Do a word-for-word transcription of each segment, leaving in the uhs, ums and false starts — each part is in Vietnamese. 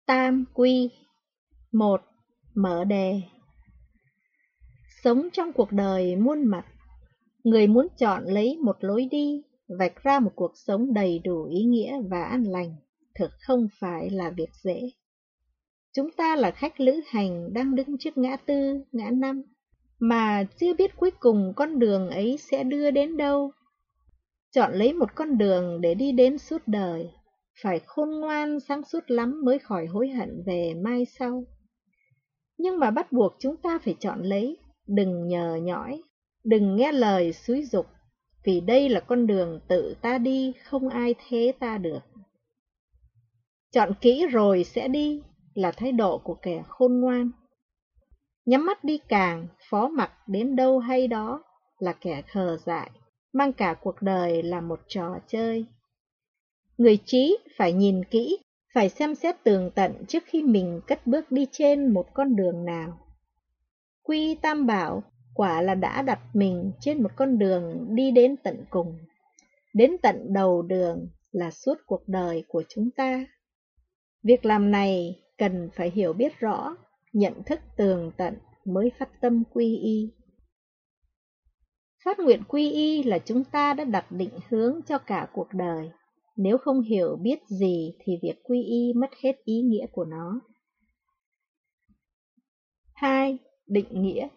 Tam quy. Một. Mở đề. Sống trong cuộc đời muôn mặt, người muốn chọn lấy một lối đi, vạch ra một cuộc sống đầy đủ ý nghĩa và an lành, thực không phải là việc dễ. Chúng ta là khách lữ hành đang đứng trước ngã tư, ngã năm, mà chưa biết cuối cùng con đường ấy sẽ đưa đến đâu. Chọn lấy một con đường để đi đến suốt đời, phải khôn ngoan sáng suốt lắm mới khỏi hối hận về mai sau. Nhưng mà bắt buộc chúng ta phải chọn lấy, đừng nhờ nhõi, đừng nghe lời xúi giục, vì đây là con đường tự ta đi, không ai thế ta được. Chọn kỹ rồi sẽ đi là thái độ của kẻ khôn ngoan. Nhắm mắt đi càng, phó mặc đến đâu hay đó là kẻ khờ dại, mang cả cuộc đời là một trò chơi. Người trí phải nhìn kỹ, phải xem xét tường tận trước khi mình cất bước đi trên một con đường nào. Quy Tam Bảo quả là đã đặt mình trên một con đường đi đến tận cùng. Đến tận đầu đường là suốt cuộc đời của chúng ta. Việc làm này cần phải hiểu biết rõ, nhận thức tường tận mới phát tâm quy y. Phát nguyện quy y là chúng ta đã đặt định hướng cho cả cuộc đời. Nếu không hiểu biết gì thì việc quy y mất hết ý nghĩa của nó. Hai. Định nghĩa.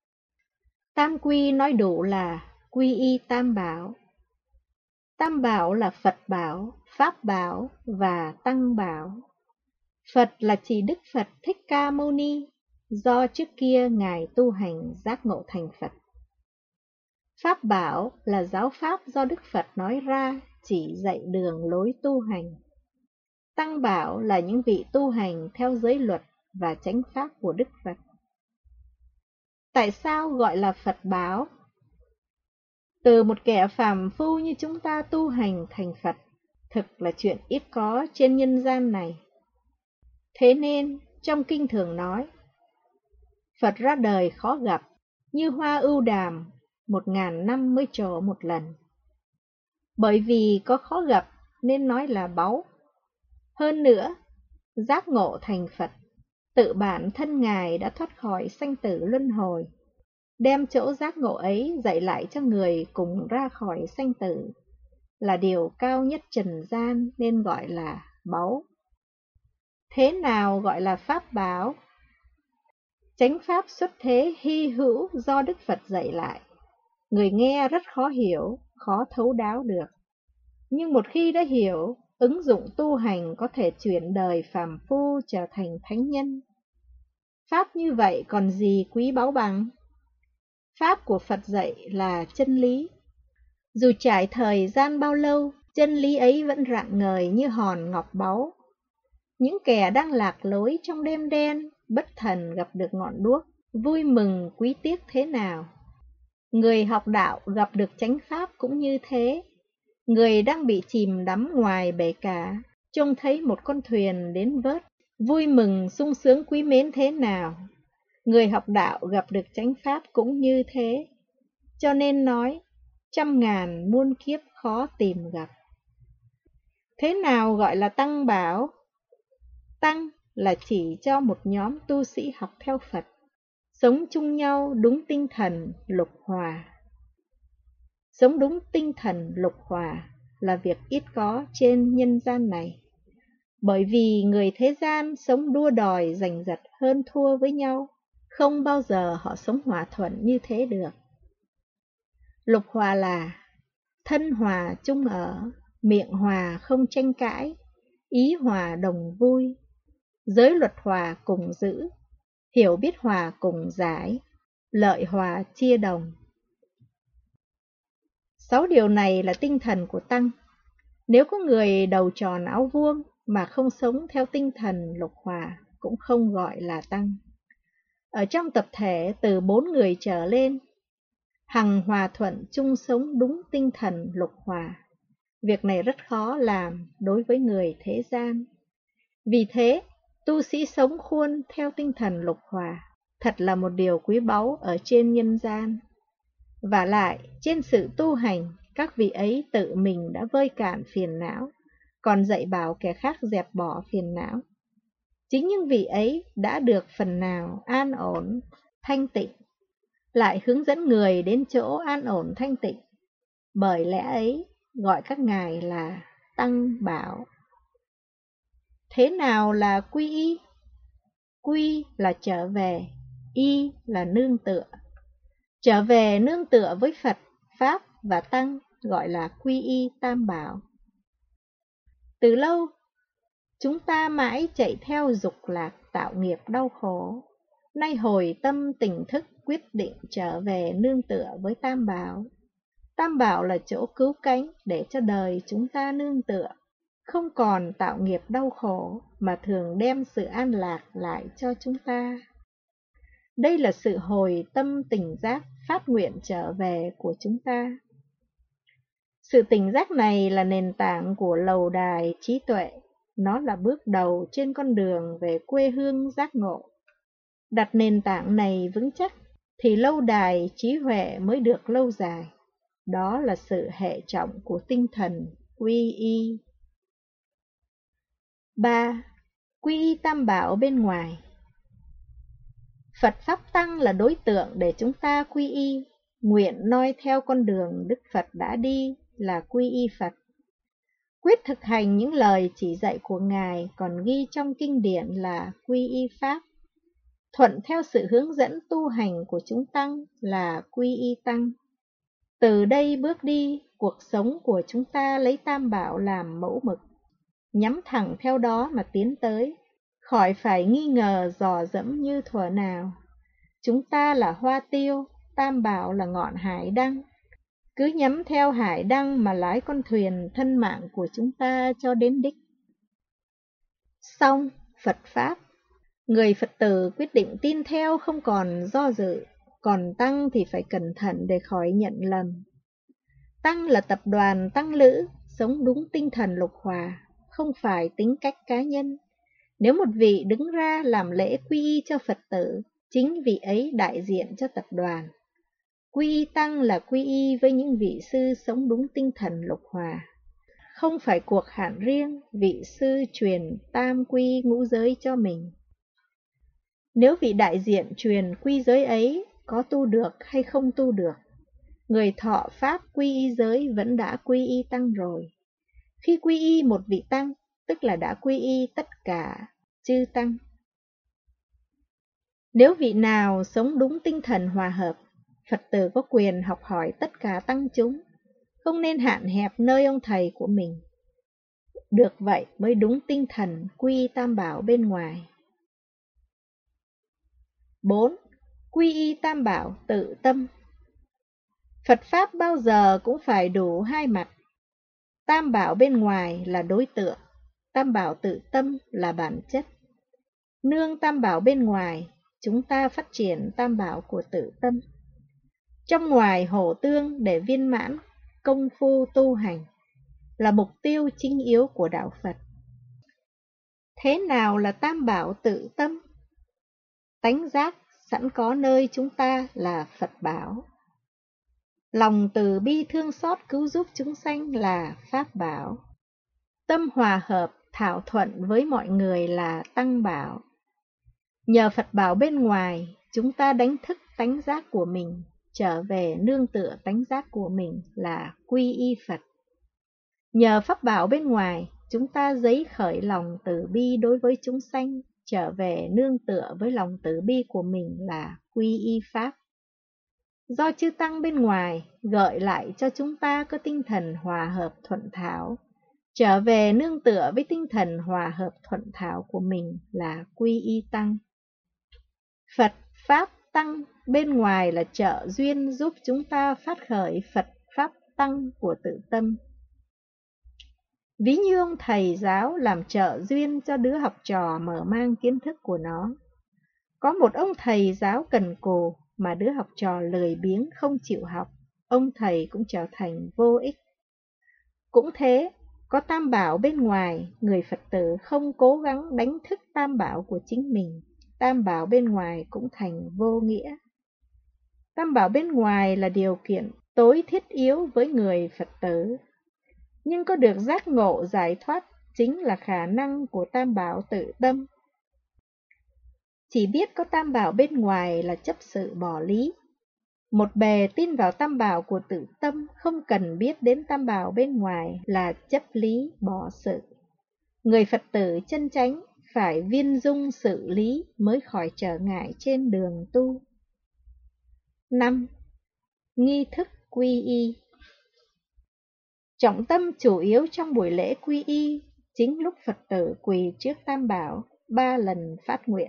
Tam quy nói đủ là quy y tam bảo. Tam bảo là Phật bảo, Pháp bảo và Tăng bảo. Phật là chỉ Đức Phật Thích Ca Mâu Ni, do trước kia Ngài tu hành giác ngộ thành Phật. Pháp bảo là giáo pháp do Đức Phật nói ra, chỉ dạy đường lối tu hành. Tăng bảo là những vị tu hành theo giới luật và chánh pháp của Đức Phật. Tại sao gọi là Phật bảo? Từ một kẻ phàm phu như chúng ta tu hành thành Phật, thực là chuyện ít có trên nhân gian này. Thế nên, trong kinh thường nói, Phật ra đời khó gặp, như hoa ưu đàm, một ngàn năm mới trổ một lần. Bởi vì có khó gặp nên nói là báu. Hơn nữa, giác ngộ thành Phật, tự bản thân Ngài đã thoát khỏi sanh tử luân hồi, đem chỗ giác ngộ ấy dạy lại cho người cùng ra khỏi sanh tử, là điều cao nhất trần gian nên gọi là báu. Thế nào gọi là Pháp bảo? Chánh pháp xuất thế hy hữu do Đức Phật dạy lại. Người nghe rất khó hiểu, khó thấu đáo được. Nhưng một khi đã hiểu, ứng dụng tu hành có thể chuyển đời phàm phu trở thành thánh nhân. Pháp như vậy còn gì quý báu bằng? Pháp của Phật dạy là chân lý. Dù trải thời gian bao lâu, chân lý ấy vẫn rạng ngời như hòn ngọc báu. Những kẻ đang lạc lối trong đêm đen, bất thần gặp được ngọn đuốc, vui mừng quý tiếc thế nào. Người học đạo gặp được chánh pháp cũng như thế. Người đang bị chìm đắm ngoài bể cá, trông thấy một con thuyền đến vớt, vui mừng sung sướng quý mến thế nào. Người học đạo gặp được chánh pháp cũng như thế. Cho nên nói, trăm ngàn muôn kiếp khó tìm gặp. Thế nào gọi là tăng bảo? Tăng là chỉ cho một nhóm tu sĩ học theo Phật, sống chung nhau đúng tinh thần lục hòa. Sống đúng tinh thần lục hòa là việc ít có trên nhân gian này. Bởi vì người thế gian sống đua đòi giành giật hơn thua với nhau, không bao giờ họ sống hòa thuận như thế được. Lục hòa là thân hòa chung ở, miệng hòa không tranh cãi, ý hòa đồng vui, giới luật hòa cùng giữ, hiểu biết hòa cùng giải, lợi hòa chia đồng. Sáu điều này là tinh thần của Tăng. Nếu có người đầu tròn áo vuông mà không sống theo tinh thần lục hòa, cũng không gọi là Tăng. Ở trong tập thể từ bốn người trở lên, hằng hòa thuận chung sống đúng tinh thần lục hòa. Việc này rất khó làm đối với người thế gian. Vì thế, tu sĩ sống khuôn theo tinh thần lục hòa, thật là một điều quý báu ở trên nhân gian. Vả lại, trên sự tu hành, các vị ấy tự mình đã vơi cạn phiền não, còn dạy bảo kẻ khác dẹp bỏ phiền não. Chính những vị ấy đã được phần nào an ổn, thanh tịnh, lại hướng dẫn người đến chỗ an ổn thanh tịnh. Bởi lẽ ấy gọi các ngài là Tăng Bảo. Thế nào là quy y? Quy là trở về, y là nương tựa. Trở về nương tựa với Phật, Pháp và Tăng gọi là quy y Tam Bảo. Từ lâu, chúng ta mãi chạy theo dục lạc tạo nghiệp đau khổ. Nay hồi tâm tỉnh thức quyết định trở về nương tựa với Tam Bảo. Tam Bảo là chỗ cứu cánh để cho đời chúng ta nương tựa, không còn tạo nghiệp đau khổ mà thường đem sự an lạc lại cho chúng ta. Đây là sự hồi tâm tỉnh giác phát nguyện trở về của chúng ta. Sự tỉnh giác này là nền tảng của lầu đài trí tuệ. Nó là bước đầu trên con đường về quê hương giác ngộ. Đặt nền tảng này vững chắc thì lâu đài trí huệ mới được lâu dài. Đó là sự hệ trọng của tinh thần quy y. ba. Quy y Tam Bảo bên ngoài. Phật Pháp Tăng là đối tượng để chúng ta quy y, nguyện noi theo con đường Đức Phật đã đi là quy y Phật. Quyết thực hành những lời chỉ dạy của Ngài còn ghi trong kinh điển là quy y Pháp. Thuận theo sự hướng dẫn tu hành của chúng Tăng là quy y Tăng. Từ đây bước đi, cuộc sống của chúng ta lấy Tam Bảo làm mẫu mực, nhắm thẳng theo đó mà tiến tới, khỏi phải nghi ngờ dò dẫm như thuở nào. Chúng ta là hoa tiêu, Tam Bảo là ngọn hải đăng. Cứ nhắm theo hải đăng mà lái con thuyền thân mạng của chúng ta cho đến đích. Xong, Phật Pháp. Người Phật tử quyết định tin theo không còn do dự, còn Tăng thì phải cẩn thận để khỏi nhận lầm. Tăng là tập đoàn tăng lữ, sống đúng tinh thần lục hòa, không phải tính cách cá nhân. Nếu một vị đứng ra làm lễ quy y cho Phật tử, chính vị ấy đại diện cho tập đoàn. Quy y Tăng là quy y với những vị sư sống đúng tinh thần lục hòa. Không phải cuộc hạn riêng, vị sư truyền tam quy ngũ giới cho mình. Nếu vị đại diện truyền quy giới ấy có tu được hay không tu được, người thọ Pháp quy y giới vẫn đã quy y Tăng rồi. Khi quy y một vị Tăng, tức là đã quy y tất cả chư Tăng. Nếu vị nào sống đúng tinh thần hòa hợp, Phật tử có quyền học hỏi tất cả tăng chúng, không nên hạn hẹp nơi ông thầy của mình. Được vậy mới đúng tinh thần quy y Tam Bảo bên ngoài. bốn. Quy y Tam Bảo tự tâm. Phật Pháp bao giờ cũng phải đủ hai mặt. Tam Bảo bên ngoài là đối tượng, Tam Bảo tự tâm là bản chất. Nương Tam Bảo bên ngoài, chúng ta phát triển Tam Bảo của tự tâm. Trong ngoài hổ tương để viên mãn công phu tu hành là mục tiêu chính yếu của đạo Phật. Thế nào là Tam Bảo tự tâm? Tánh giác sẵn có nơi chúng ta là Phật Bảo. Lòng từ bi thương xót cứu giúp chúng sanh là Pháp Bảo. Tâm hòa hợp thảo thuận với mọi người là Tăng Bảo. Nhờ Phật Bảo bên ngoài, chúng ta đánh thức tánh giác của mình, trở về nương tựa tánh giác của mình là quy y Phật. Nhờ Pháp Bảo bên ngoài, chúng ta dấy khởi lòng từ bi đối với chúng sanh, trở về nương tựa với lòng từ bi của mình là quy y Pháp. Do chư Tăng bên ngoài gợi lại cho chúng ta có tinh thần hòa hợp thuận thảo, trở về nương tựa với tinh thần hòa hợp thuận thảo của mình là quy y Tăng. Phật, Pháp, Tăng bên ngoài là trợ duyên giúp chúng ta phát khởi Phật, Pháp, Tăng của tự tâm. Ví như ông thầy giáo làm trợ duyên cho đứa học trò mở mang kiến thức của nó. Có một ông thầy giáo cần cù mà đứa học trò lười biếng không chịu học, ông thầy cũng trở thành vô ích. Cũng thế, có Tam Bảo bên ngoài, người Phật tử không cố gắng đánh thức Tam Bảo của chính mình, Tam Bảo bên ngoài cũng thành vô nghĩa. Tam Bảo bên ngoài là điều kiện tối thiết yếu với người Phật tử. Nhưng có được giác ngộ giải thoát chính là khả năng của Tam Bảo tự tâm. chỉ biết có tam bảo bên ngoài là chấp sự bỏ lý. Một bề tin vào tam bảo của tự tâm, không cần biết đến tam bảo bên ngoài là chấp lý bỏ sự. Người Phật tử chân chánh phải viên dung sự lý mới khỏi trở ngại trên đường tu. năm. Nghi thức quy y. Trọng tâm chủ yếu trong buổi lễ quy y chính lúc Phật tử quỳ trước tam bảo ba lần phát nguyện.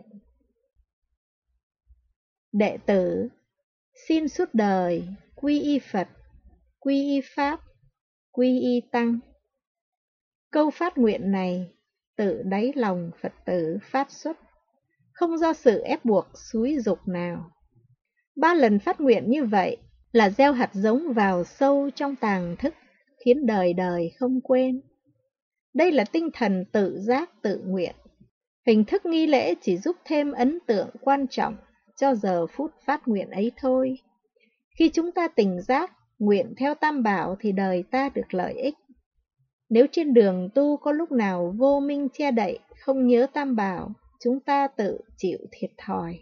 Đệ tử xin suốt đời quy y Phật, quy y Pháp, quy y Tăng. Câu phát nguyện này tự đáy lòng Phật tử phát xuất, không do sự ép buộc xúi giục nào. Ba lần phát nguyện như vậy là gieo hạt giống vào sâu trong tàng thức, khiến đời đời không quên. Đây là tinh thần tự giác tự nguyện. Hình thức nghi lễ chỉ giúp thêm ấn tượng quan trọng cho giờ phút phát nguyện ấy thôi. Khi chúng ta tỉnh giác, nguyện theo tam bảo thì đời ta được lợi ích. Nếu trên đường tu có lúc nào vô minh che đậy, không nhớ tam bảo, chúng ta tự chịu thiệt thòi.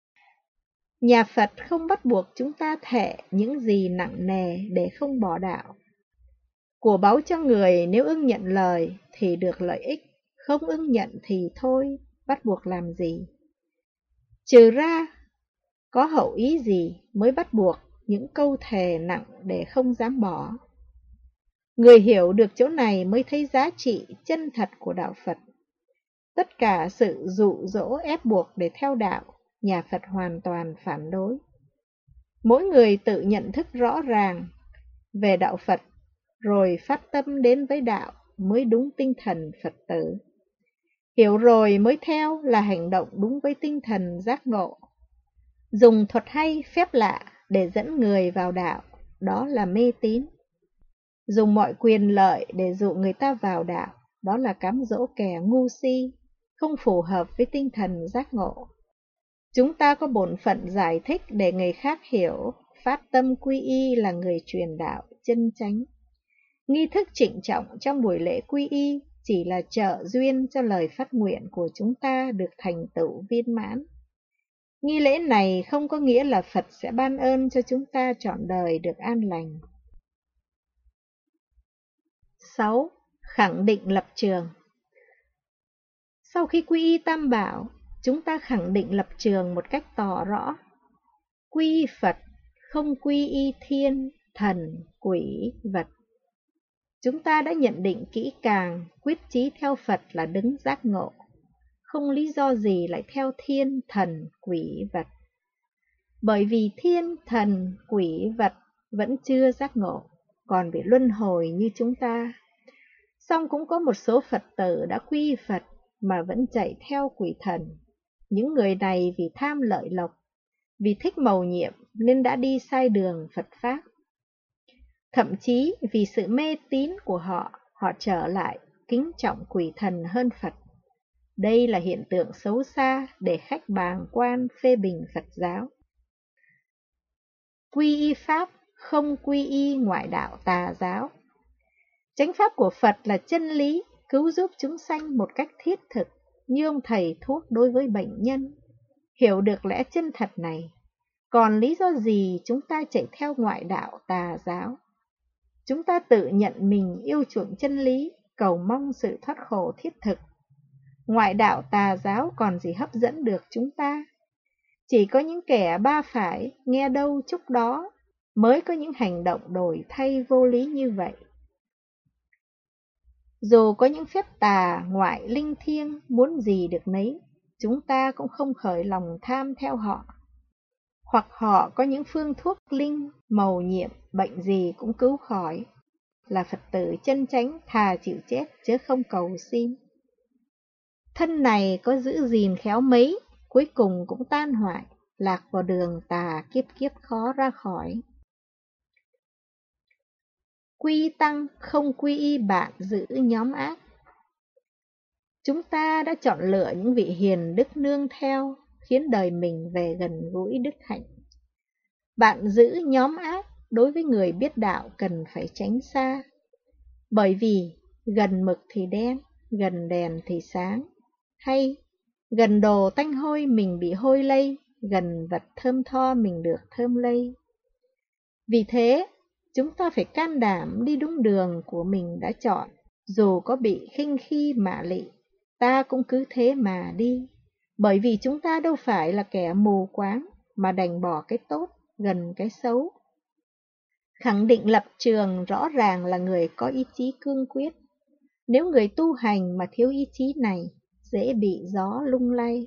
Nhà Phật không bắt buộc chúng ta thệ những gì nặng nề để không bỏ đạo. Của báu cho người, nếu ưng nhận lời thì được lợi ích, không ưng nhận thì thôi, bắt buộc làm gì. Trừ ra, có hậu ý gì mới bắt buộc những câu thề nặng để không dám bỏ. Người hiểu được chỗ này mới thấy giá trị chân thật của đạo Phật. Tất cả sự dụ dỗ ép buộc để theo đạo, nhà Phật hoàn toàn phản đối. Mỗi người tự nhận thức rõ ràng về đạo Phật, rồi phát tâm đến với đạo mới đúng tinh thần Phật tử. Hiểu rồi mới theo là hành động đúng với tinh thần giác ngộ. Dùng thuật hay phép lạ để dẫn người vào đạo, đó là mê tín. Dùng mọi quyền lợi để dụ người ta vào đạo, đó là cám dỗ kẻ ngu si, không phù hợp với tinh thần giác ngộ. Chúng ta có bổn phận giải thích để người khác hiểu, phát tâm quy y là người truyền đạo chân chánh. Nghi thức trịnh trọng trong buổi lễ quy y chỉ là trợ duyên cho lời phát nguyện của chúng ta được thành tựu viên mãn. Nghi lễ này không có nghĩa là Phật sẽ ban ơn cho chúng ta trọn đời được an lành. sáu. Khẳng định lập trường. Sau khi quy y tam bảo, chúng ta khẳng định lập trường một cách tỏ rõ. Quy y Phật, không quy y thiên, thần, quỷ, vật. Chúng ta đã nhận định kỹ càng, quyết chí theo Phật là đứng giác ngộ. Không lý do gì lại theo thiên, thần, quỷ, vật. Bởi vì thiên, thần, quỷ, vật vẫn chưa giác ngộ, còn bị luân hồi như chúng ta. Song cũng có một số Phật tử đã quy y Phật mà vẫn chạy theo quỷ thần. Những người này vì tham lợi lộc, vì thích mầu nhiệm nên đã đi sai đường Phật Pháp. Thậm chí vì sự mê tín của họ, họ trở lại kính trọng quỷ thần hơn Phật. Đây là hiện tượng xấu xa để khách bàng quan phê bình Phật giáo. Quy y Pháp, không quy y ngoại đạo tà giáo. Chánh pháp của Phật là chân lý, cứu giúp chúng sanh một cách thiết thực, như ông thầy thuốc đối với bệnh nhân. Hiểu được lẽ chân thật này, còn lý do gì chúng ta chạy theo ngoại đạo tà giáo? Chúng ta tự nhận mình yêu chuộng chân lý, cầu mong sự thoát khổ thiết thực. Ngoại đạo tà giáo còn gì hấp dẫn được chúng ta? Chỉ có những kẻ ba phải, nghe đâu chúc đó, mới có những hành động đổi thay vô lý như vậy. Dù có những phép tà, ngoại, linh thiêng, muốn gì được nấy, chúng ta cũng không khởi lòng tham theo họ. Hoặc họ có những phương thuốc linh, mầu nhiệm, bệnh gì cũng cứu khỏi. Là Phật tử chân chánh thà chịu chết chứ không cầu xin. Thân này có giữ gìn khéo mấy, cuối cùng cũng tan hoại, lạc vào đường tà kiếp kiếp khó ra khỏi. Quy tăng không quy y bạn giữ nhóm ác. Chúng ta đã chọn lựa những vị hiền đức nương theo, khiến đời mình về gần gũi đức hạnh. Bạn giữ nhóm ác đối với người biết đạo cần phải tránh xa. Bởi vì gần mực thì đen, gần đèn thì sáng. Hay Gần đồ tanh hôi mình bị hôi lây, gần vật thơm tho mình được thơm lây. Vì thế, chúng ta phải can đảm đi đúng đường của mình đã chọn, dù có bị khinh khi mạ lị, ta cũng cứ thế mà đi, bởi vì chúng ta đâu phải là kẻ mù quáng mà đành bỏ cái tốt gần cái xấu. Khẳng định lập trường rõ ràng là người có ý chí cương quyết. Nếu người tu hành mà thiếu ý chí này, dễ bị gió lung lay.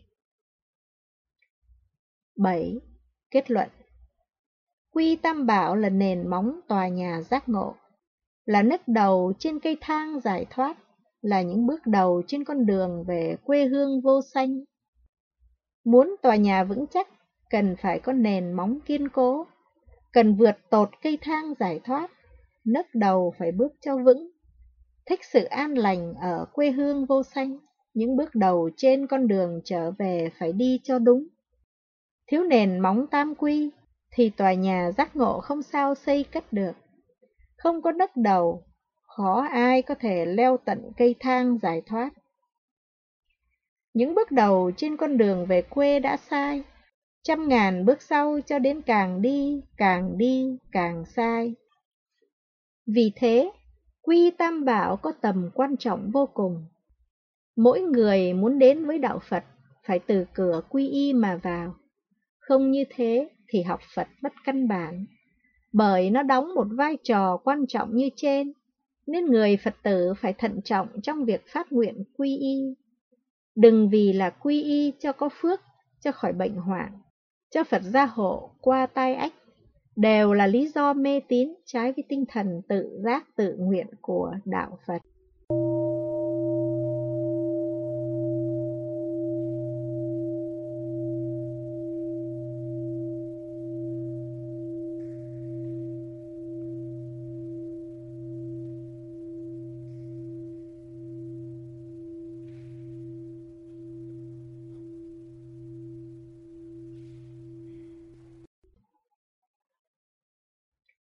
bảy. Kết luận. Quy Tam Bảo là nền móng tòa nhà giác ngộ, là nấc đầu trên cây thang giải thoát, là những bước đầu trên con đường về quê hương vô sanh. Muốn tòa nhà vững chắc, cần phải có nền móng kiên cố, cần vượt tột cây thang giải thoát, nấc đầu phải bước cho vững. Thích sự an lành ở quê hương vô sanh, những bước đầu trên con đường trở về phải đi cho đúng. Thiếu nền móng tam quy, thì tòa nhà giác ngộ không sao xây cất được. Không có nấc đầu, khó ai có thể leo tận cây thang giải thoát. Những bước đầu trên con đường về quê đã sai, trăm ngàn bước sau cho đến càng đi, càng đi, càng sai. Vì thế, Quy Tam Bảo có tầm quan trọng vô cùng. Mỗi người muốn đến với đạo Phật phải từ cửa quy y mà vào. Không như thế thì học Phật mất căn bản, bởi nó đóng một vai trò quan trọng như trên, nên người Phật tử phải thận trọng trong việc phát nguyện quy y. Đừng vì là quy y cho có phước, cho khỏi bệnh hoạn, cho Phật gia hộ qua tai ách, đều là lý do mê tín trái với tinh thần tự giác tự nguyện của đạo Phật.